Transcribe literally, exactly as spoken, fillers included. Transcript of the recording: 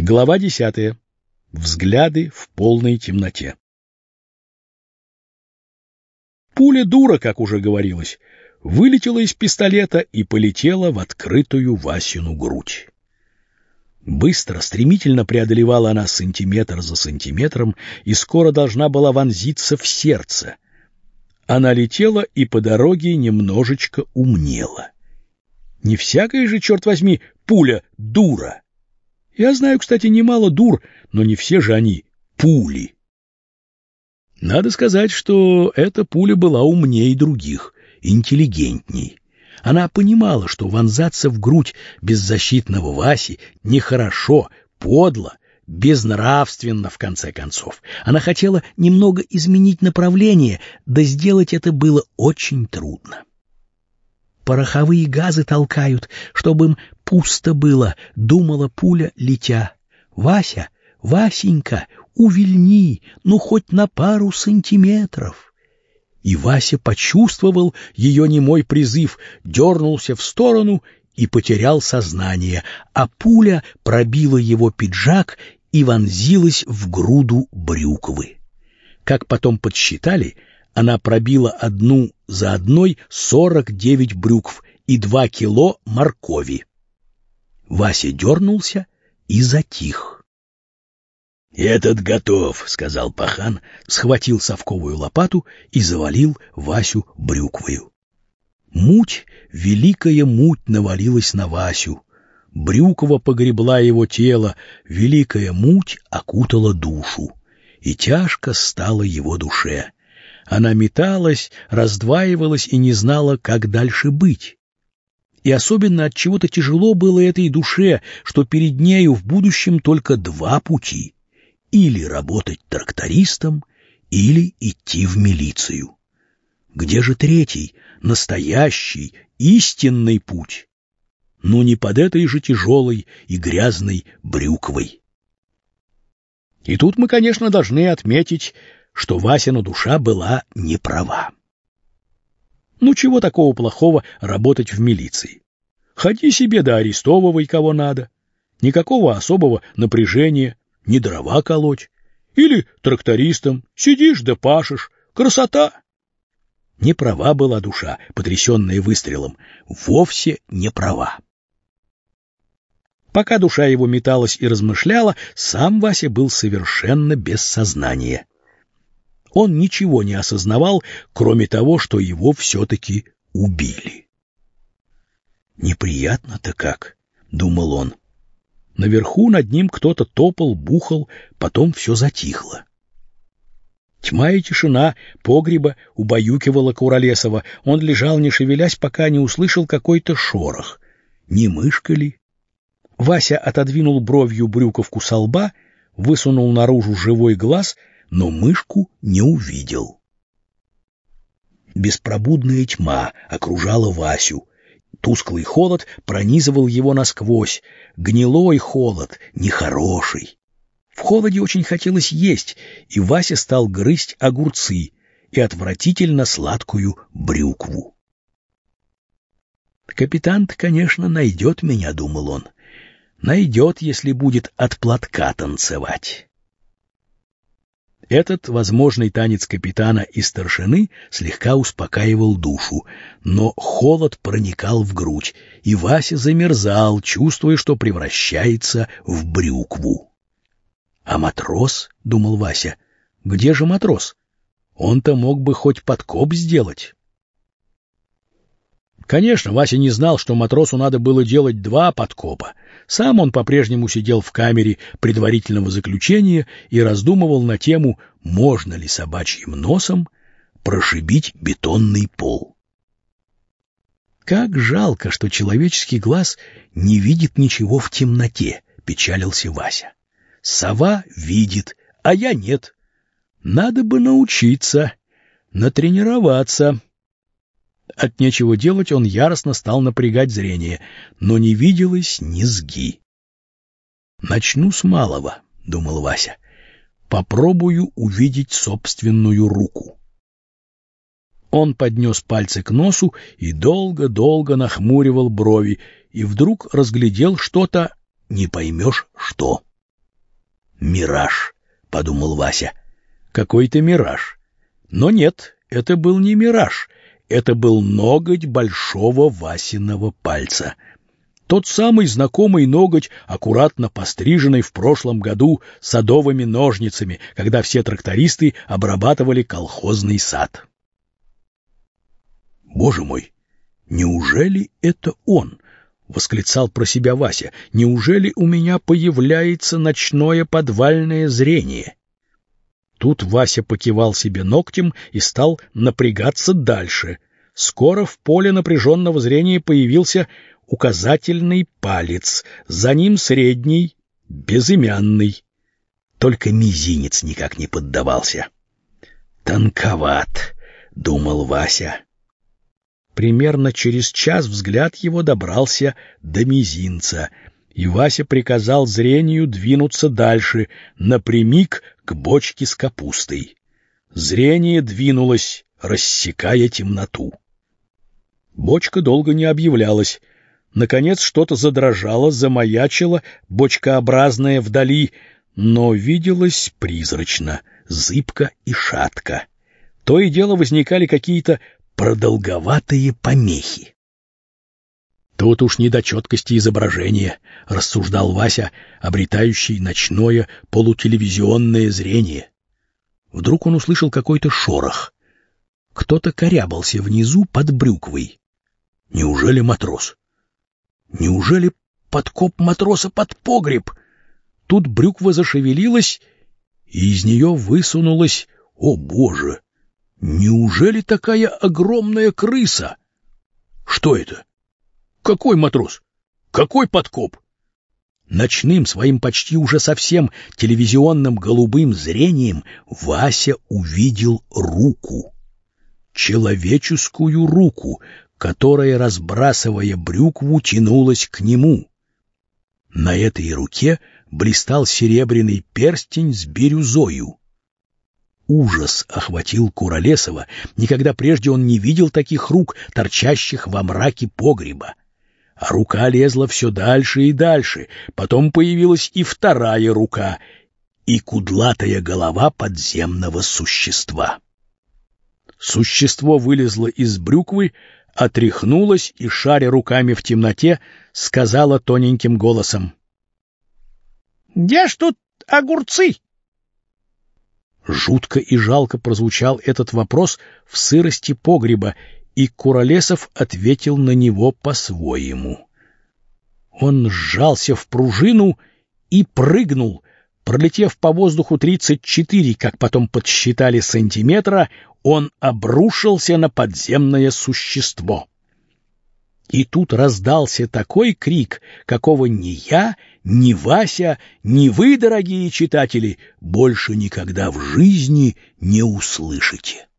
Глава десятая. Взгляды в полной темноте. Пуля дура, как уже говорилось, вылетела из пистолета и полетела в открытую Васину грудь. Быстро, стремительно преодолевала она сантиметр за сантиметром и скоро должна была вонзиться в сердце. Она летела и по дороге немножечко умнела. Не всякая же, черт возьми, пуля дура. Я знаю, кстати, немало дур, но не все же они пули. Надо сказать, что эта пуля была умнее других, интеллигентней. Она понимала, что вонзаться в грудь беззащитного Васи нехорошо, подло, безнравственно, в конце концов. Она хотела немного изменить направление, да сделать это было очень трудно. Пороховые газы толкают, чтобы им пусто было, думала пуля, летя. Вася, Васенька, увильни, ну хоть на пару сантиметров. И Вася почувствовал ее немой призыв, дернулся в сторону и потерял сознание, а пуля пробила его пиджак и вонзилась в груду брюквы. Как потом подсчитали, она пробила одну за одной сорок девять брюкв и два кило моркови. Вася дернулся и затих. «Этот готов», — сказал пахан, схватил совковую лопату и завалил Васю брюквою. Муть, великая муть навалилась на Васю. Брюква погребла его тело, великая муть окутала душу, и тяжко стало его душе. Она металась, раздваивалась и не знала, как дальше быть. И особенно от чего-то тяжело было этой душе, что перед нею в будущем только два пути: или работать трактористом, или идти в милицию. Где же третий, настоящий, истинный путь? Ну, не под этой же тяжелой и грязной брюквой. И тут мы, конечно, должны отметить, что Васина душа была не права. Ну, чего такого плохого работать в милиции? Ходи себе да арестовывай кого надо. Никакого особого напряжения, не дрова колоть. Или трактористом сидишь да пашешь. Красота! Не права была душа, потрясенная выстрелом. Вовсе не права. Пока душа его металась и размышляла, сам Вася был совершенно без сознания. Он ничего не осознавал, кроме того, что его все-таки убили. «Неприятно-то как», — думал он. Наверху над ним кто-то топал, бухал, потом все затихло. Тьма и тишина погреба убаюкивала Куролесова. Он лежал, не шевелясь, пока не услышал какой-то шорох. Не мышка ли? Вася отодвинул бровью брюковку со лба, высунул наружу живой глаз, но мышку не увидел. Беспробудная тьма окружала Васю. Тусклый холод пронизывал его насквозь. Гнилой холод, нехороший. В холоде очень хотелось есть, и Вася стал грызть огурцы и отвратительно сладкую брюкву. «Капитан-то, конечно, найдет меня», — думал он. «Найдет, если будет от платка танцевать». Этот возможный танец капитана и старшины слегка успокаивал душу, но холод проникал в грудь, и Вася замерзал, чувствуя, что превращается в брюкву. «А матрос?» — думал Вася. «Где же матрос? Он-то мог бы хоть подкоп сделать». Конечно, Вася не знал, что матросу надо было делать два подкопа. Сам он по-прежнему сидел в камере предварительного заключения и раздумывал на тему, можно ли собачьим носом прошибить бетонный пол. «Как жалко, что человеческий глаз не видит ничего в темноте», — печалился Вася. «Сова видит, а я нет. Надо бы научиться, натренироваться». От нечего делать он яростно стал напрягать зрение, но не виделось низги. «Начну с малого», — думал Вася. «Попробую увидеть собственную руку». Он поднес пальцы к носу и долго-долго нахмуривал брови, и вдруг разглядел что-то, не поймешь что. «Мираж», — подумал Вася. «Какой-то мираж». Но нет, это был не мираж, это был ноготь большого Васиного пальца. Тот самый знакомый ноготь, аккуратно постриженный в прошлом году садовыми ножницами, когда все трактористы обрабатывали колхозный сад. «Боже мой, неужели это он?» — восклицал про себя Вася. «Неужели у меня появляется ночное подвальное зрение?» Тут Вася покивал себе ногтем и стал напрягаться дальше. Скоро в поле напряженного зрения появился указательный палец, за ним средний, безымянный. Только мизинец никак не поддавался. «Тонковат», — думал Вася. Примерно через час взгляд его добрался до мизинца, и Вася приказал зрению двинуться дальше, напрямик к бочке с капустой. Зрение двинулось, рассекая темноту. Бочка долго не объявлялась. Наконец что-то задрожало, замаячило, бочкообразное вдали, но виделось призрачно, зыбко и шатко. То и дело возникали какие-то продолговатые помехи. «Тут уж не до четкости изображения», — рассуждал Вася, обретающий ночное полутелевизионное зрение. Вдруг он услышал какой-то шорох. Кто-то корябался внизу под брюквой. Неужели матрос? Неужели подкоп матроса под погреб? Тут брюква зашевелилась, и из нее высунулась, о боже, неужели такая огромная крыса? Что это? Какой матрос? Какой подкоп? Ночным, своим почти уже совсем телевизионным голубым зрением Вася увидел руку. Человеческую руку, которая, разбрасывая брюкву, тянулась к нему. На этой руке блистал серебряный перстень с бирюзою. Ужас охватил Куролесова. Никогда прежде он не видел таких рук, торчащих во мраке погреба. А рука лезла все дальше и дальше. Потом появилась и вторая рука, и кудлатая голова подземного существа. Существо вылезло из брюквы, отряхнулось и, шаря руками в темноте, сказала тоненьким голосом: «Где ж тут огурцы?» Жутко и жалко прозвучал этот вопрос в сырости погреба, и Куролесов ответил на него по-своему. Он сжался в пружину и прыгнул. Пролетев по воздуху тридцать четыре, как потом подсчитали, сантиметра, он обрушился на подземное существо. И тут раздался такой крик, какого ни я, ни Вася, ни вы, дорогие читатели, больше никогда в жизни не услышите.